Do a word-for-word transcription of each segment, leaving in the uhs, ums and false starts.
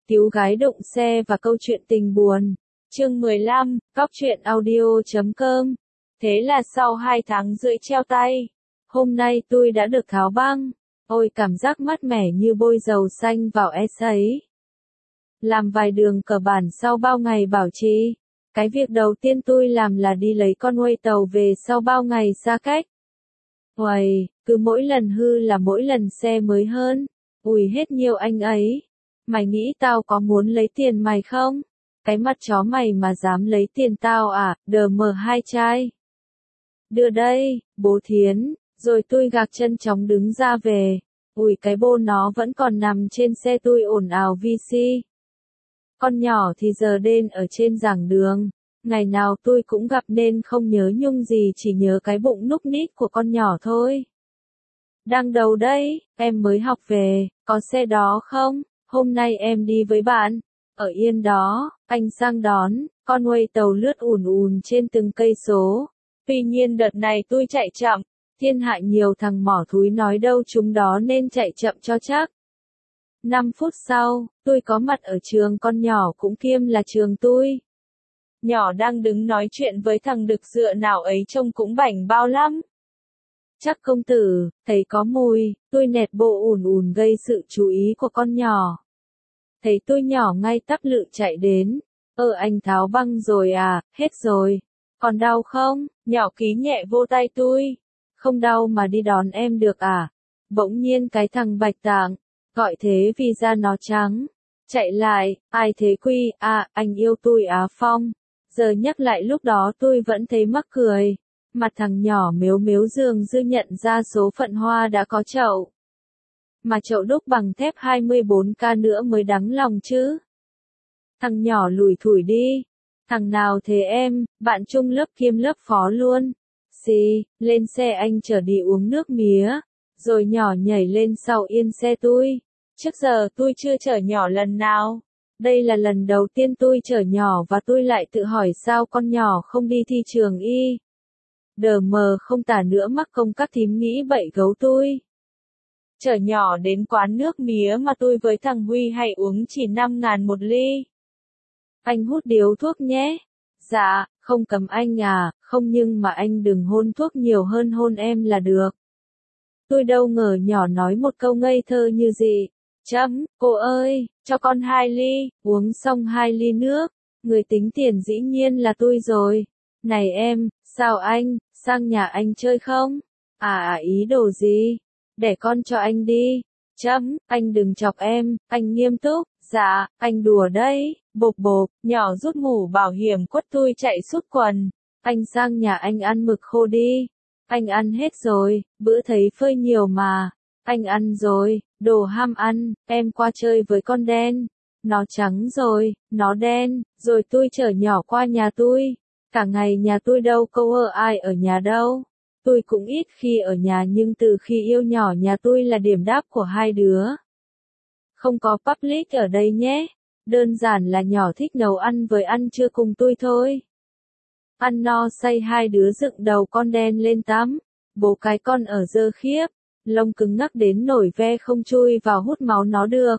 Tíu gái đụng xe và câu chuyện tình buồn. Chương mười lăm, cóc truyện audio chấm com. Thế là sau hai tháng rưỡi treo tay, hôm nay tôi đã được tháo băng. Ôi cảm giác mát mẻ như bôi dầu xanh vào ét ấy. Làm vài đường cờ bản sau bao ngày bảo trì. Cái việc đầu tiên tôi làm là đi lấy con Huây tàu về sau bao ngày xa cách. Uầy, cứ mỗi lần hư là mỗi lần xe mới hơn. Ui hết nhiều anh ấy. Mày nghĩ tao có muốn lấy tiền mày không? Cái mặt chó mày mà dám lấy tiền tao à, đờ mờ hai trai. Đưa đây, bố Thiến, rồi tôi gạc chân chóng đứng ra về. Ui cái bô nó vẫn còn nằm trên xe tôi ồn ào vi si. Con nhỏ thì giờ đên ở trên giảng đường. Ngày nào tôi cũng gặp nên không nhớ nhung gì, chỉ nhớ cái bụng núc ních của con nhỏ thôi. Đang đầu đây, em mới học về, có xe đó không? Hôm nay em đi với bạn. Ở yên đó, anh sang đón, con Huây tàu lướt ùn ùn trên từng cây số. Tuy nhiên đợt này tôi chạy chậm, thiên hạ nhiều thằng mỏ thúi nói đâu chúng đó nên chạy chậm cho chắc. năm phút sau, tôi có mặt ở trường con nhỏ cũng kiêm là trường tôi. Nhỏ đang đứng nói chuyện với thằng đực dựa nào ấy trông cũng bảnh bao lắm. Chắc công tử, thấy có mùi, tôi nẹt bộ ùn ùn gây sự chú ý của con nhỏ. Thấy tôi nhỏ ngay tắp lự chạy đến. Ơ anh tháo băng rồi à, hết rồi. Còn đau không? Nhỏ ký nhẹ vô tay tôi. Không đau mà đi đón em được à? Bỗng nhiên cái thằng bạch tạng, gọi thế vì da nó trắng. Chạy lại, ai thế Quy, à, anh yêu tôi Á Phong. Giờ nhắc lại lúc đó tôi vẫn thấy mắc cười. Mặt thằng nhỏ mếu mếu dường dư nhận ra số phận hoa đã có chậu. Mà chậu đúc bằng thép hai mươi bốn K nữa mới đắng lòng chứ. Thằng nhỏ lủi thủi đi. Thằng nào thế em, bạn chung lớp kiêm lớp phó luôn. Xì, lên xe anh chở đi uống nước mía. Rồi nhỏ nhảy lên sau yên xe tôi. Trước giờ tôi chưa chở nhỏ lần nào. Đây là lần đầu tiên tôi chở nhỏ và tôi lại tự hỏi sao con nhỏ không đi thi trường y. Đờ mờ không tả nữa mắc công các thím nghĩ bậy gấu tôi. Chở nhỏ đến quán nước mía mà tôi với thằng Huy hay uống chỉ năm ngàn một ly. Anh hút điếu thuốc nhé. Dạ, không cấm anh à, không nhưng mà anh đừng hôn thuốc nhiều hơn hôn em là được. Tôi đâu ngờ nhỏ nói một câu ngây thơ như gì. Chấm, cô ơi, cho con hai ly, uống xong hai ly nước. Người tính tiền dĩ nhiên là tôi rồi. Này em, sao anh, sang nhà anh chơi không? À à ý đồ gì? Để con cho anh đi. Chấm, anh đừng chọc em, anh nghiêm túc. Dạ, anh đùa đấy. Bộp bộp, nhỏ rút mũ bảo hiểm quất tôi chạy sút quần. Anh sang nhà anh ăn mực khô đi. Anh ăn hết rồi, bữa thấy phơi nhiều mà. Anh ăn rồi, đồ ham ăn, em qua chơi với con đen. Nó trắng rồi, nó đen, rồi tôi chở nhỏ qua nhà tôi. Cả ngày nhà tôi đâu câu ở ai ở nhà đâu. Tôi cũng ít khi ở nhà nhưng từ khi yêu nhỏ nhà tôi là điểm đáp của hai đứa. Không có public ở đây nhé. Đơn giản là nhỏ thích nấu ăn với ăn trưa cùng tôi thôi. Ăn no say hai đứa dựng đầu con đen lên tắm. Bố cái con ở dơ khiếp. Lông cứng ngắc đến nổi ve không chui vào hút máu nó được.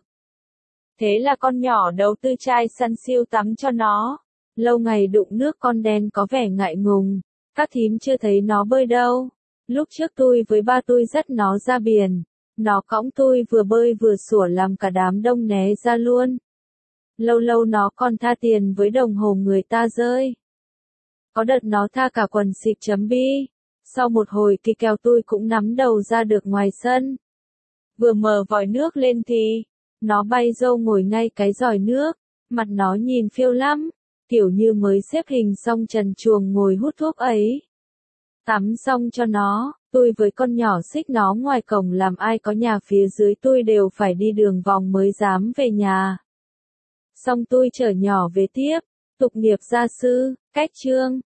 Thế là con nhỏ đầu tư chai săn siêu tắm cho nó. Lâu ngày đụng nước con đen có vẻ ngại ngùng. Các thím chưa thấy nó bơi đâu. Lúc trước tôi với ba tôi dắt nó ra biển. Nó cõng tôi vừa bơi vừa sủa làm cả đám đông né ra luôn. Lâu lâu nó còn tha tiền với đồng hồ người ta rơi. Có đợt nó tha cả quần xịp chấm bi. Sau một hồi kỳ kèo tôi cũng nắm đầu ra được ngoài sân. Vừa mở vòi nước lên thì, nó bay râu ngồi ngay cái giòi nước, mặt nó nhìn phiêu lắm, kiểu như mới xếp hình xong trần truồng ngồi hút thuốc ấy. Tắm xong cho nó, tôi với con nhỏ xích nó ngoài cổng làm ai có nhà phía dưới tôi đều phải đi đường vòng mới dám về nhà. Xong tôi chở nhỏ về tiếp, tục nghiệp gia sư, cách chương.